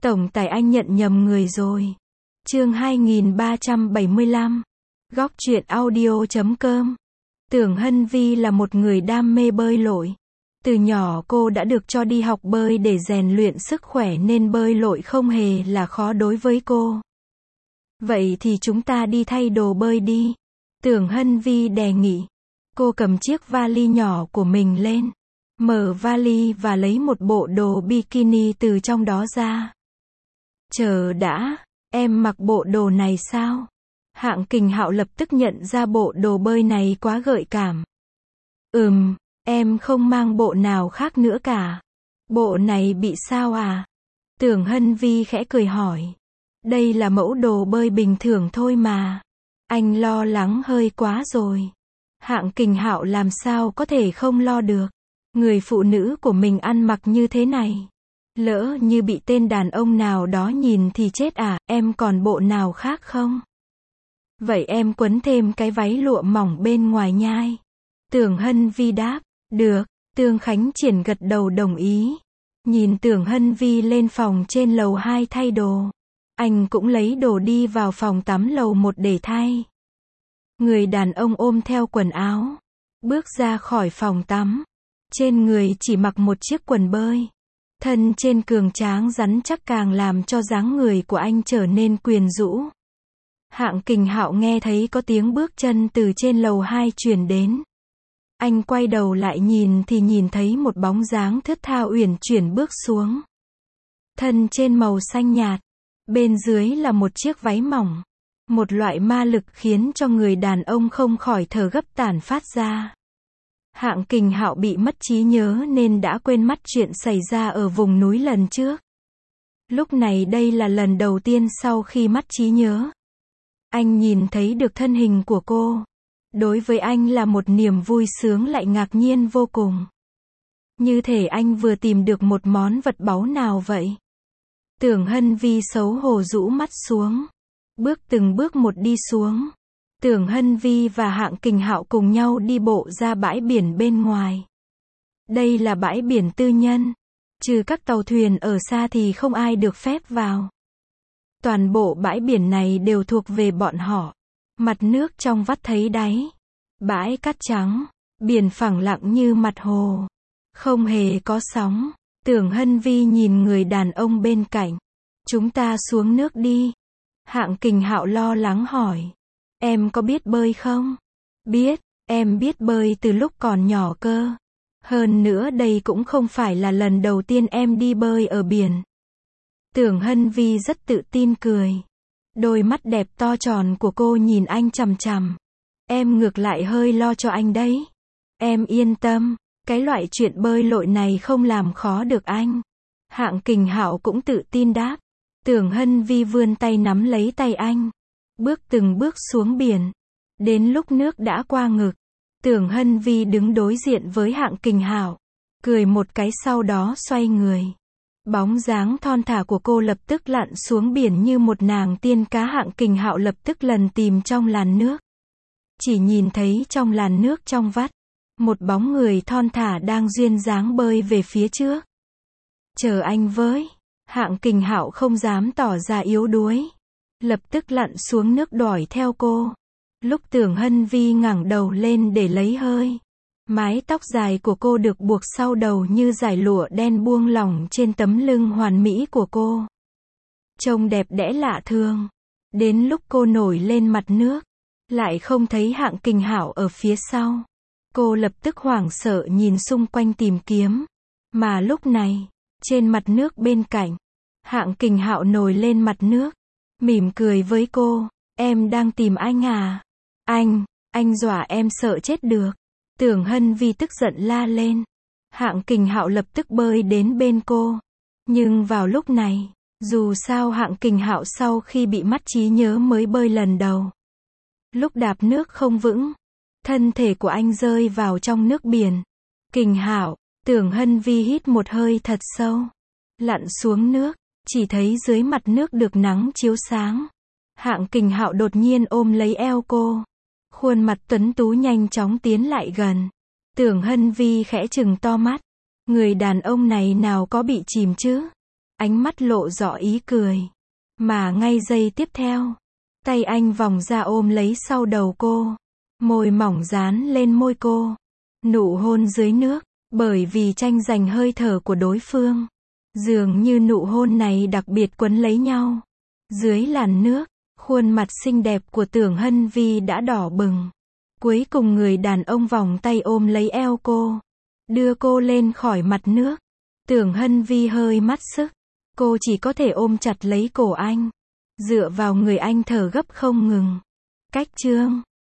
Tổng tài anh nhận nhầm người rồi. Chương 2375. Góc truyện audio.com. Tưởng Hân Vi là một người đam mê bơi lội. Từ nhỏ cô đã được cho đi học bơi để rèn luyện sức khỏe nên bơi lội không hề là khó đối với cô. Vậy thì chúng ta đi thay đồ bơi đi. Tưởng Hân Vi đề nghị. Cô cầm chiếc vali nhỏ của mình lên, mở vali và lấy một bộ đồ bikini từ trong đó ra. Chờ đã, em mặc bộ đồ này sao? Hạng Kình Hạo lập tức nhận ra bộ đồ bơi này quá gợi cảm. Em không mang bộ nào khác nữa cả. Bộ này bị sao à? Tưởng Hân Vi khẽ cười hỏi. Đây là mẫu đồ bơi bình thường thôi mà. Anh lo lắng hơi quá rồi. Hạng Kình Hạo làm sao có thể không lo được. Người phụ nữ của mình ăn mặc như thế này. Lỡ như bị tên đàn ông nào đó nhìn thì chết à, em còn bộ nào khác không? Vậy em quấn thêm cái váy lụa mỏng bên ngoài nhai. Tưởng Hân Vi đáp, được, Tương Khánh Triển gật đầu đồng ý. Nhìn Tưởng Hân Vi lên phòng trên lầu 2 thay đồ. Anh cũng lấy đồ đi vào phòng tắm lầu 1 để thay. Người đàn ông ôm theo quần áo, bước ra khỏi phòng tắm. Trên người chỉ mặc một chiếc quần bơi. Thân trên cường tráng rắn chắc càng làm cho dáng người của anh trở nên quyến rũ. Hạng Kình Hạo nghe thấy có tiếng bước chân từ trên lầu 2 truyền đến. Anh quay đầu lại nhìn thì nhìn thấy một bóng dáng thướt tha uyển chuyển bước xuống. Thân trên màu xanh nhạt, bên dưới là một chiếc váy mỏng. Một loại ma lực khiến cho người đàn ông không khỏi thở gấp tản phát ra. Hạng Kình Hạo bị mất trí nhớ nên đã quên mất chuyện xảy ra ở vùng núi lần trước. Lúc này đây là lần đầu tiên sau khi mất trí nhớ. Anh nhìn thấy được thân hình của cô. Đối với anh là một niềm vui sướng lại ngạc nhiên vô cùng. Như thể anh vừa tìm được một món vật báu nào vậy. Tưởng Hân Vi xấu hổ rũ mắt xuống. Bước từng bước một đi xuống. Tưởng Hân Vi và Hạng Kình Hạo cùng nhau đi bộ ra bãi biển bên ngoài. Đây là bãi biển tư nhân. Trừ các tàu thuyền ở xa thì không ai được phép vào. Toàn bộ bãi biển này đều thuộc về bọn họ. Mặt nước trong vắt thấy đáy. Bãi cát trắng. Biển phẳng lặng như mặt hồ. Không hề có sóng. Tưởng Hân Vi nhìn người đàn ông bên cạnh. Chúng ta xuống nước đi. Hạng Kình Hạo lo lắng hỏi. Em có biết bơi không? Biết, em biết bơi từ lúc còn nhỏ cơ. Hơn nữa đây cũng không phải là lần đầu tiên em đi bơi ở biển. Tưởng Hân Vi rất tự tin cười. Đôi mắt đẹp to tròn của cô nhìn anh chằm chằm. Em ngược lại hơi lo cho anh đấy. Em yên tâm, cái loại chuyện bơi lội này không làm khó được anh. Hạng Kình Hạo cũng tự tin đáp. Tưởng Hân Vi vươn tay nắm lấy tay anh. Bước từng bước xuống biển. Đến lúc nước đã qua ngực. Tưởng Hân Vi đứng đối diện với Hạng Kình Hạo. Cười một cái sau đó xoay người. Bóng dáng thon thả của cô lập tức lặn xuống biển như một nàng tiên cá. Hạng Kình Hạo lập tức lần tìm trong làn nước. Chỉ nhìn thấy trong làn nước trong vắt. Một bóng người thon thả đang duyên dáng bơi về phía trước. Chờ anh với. Hạng Kình Hạo không dám tỏ ra yếu đuối. Lập tức lặn xuống nước đuổi theo cô. Lúc Tưởng Hân Vi ngẩng đầu lên để lấy hơi. Mái tóc dài của cô được buộc sau đầu như dải lụa đen buông lỏng trên tấm lưng hoàn mỹ của cô. Trông đẹp đẽ lạ thường. Đến lúc cô nổi lên mặt nước. Lại không thấy Hạng Kình Hạo ở phía sau. Cô lập tức hoảng sợ nhìn xung quanh tìm kiếm. Mà lúc này, trên mặt nước bên cạnh, Hạng Kình Hạo nổi lên mặt nước. Mỉm cười với cô. Em đang tìm anh à? Anh dọa em sợ chết được. Tưởng Hân Vi tức giận la lên. Hạng Kình Hạo lập tức bơi đến bên cô. Nhưng vào lúc này, dù sao Hạng Kình Hạo sau khi bị mất trí nhớ mới bơi lần đầu. Lúc đạp nước không vững, thân thể của anh rơi vào trong nước biển. Kình Hạo, Tưởng Hân Vi hít một hơi thật sâu. Lặn xuống nước, chỉ thấy dưới mặt nước được nắng chiếu sáng. Hạng Kình Hạo đột nhiên ôm lấy eo cô. Khuôn mặt tuấn tú nhanh chóng tiến lại gần. Tưởng Hân Vi khẽ trừng to mắt. Người đàn ông này nào có bị chìm chứ? ánh mắt lộ rõ ý cười. Mà ngay giây tiếp theo, tay anh vòng ra ôm lấy sau đầu cô. Môi mỏng dán lên môi cô. Nụ hôn dưới nước, bởi vì tranh giành hơi thở của đối phương. Dường như nụ hôn này đặc biệt quấn lấy nhau. Dưới làn nước, khuôn mặt xinh đẹp của Tưởng Hân Vi đã đỏ bừng. Cuối cùng người đàn ông vòng tay ôm lấy eo cô, đưa cô lên khỏi mặt nước. Tưởng Hân Vi hơi mất sức. Cô chỉ có thể ôm chặt lấy cổ anh, dựa vào người anh thở gấp không ngừng. Cách chương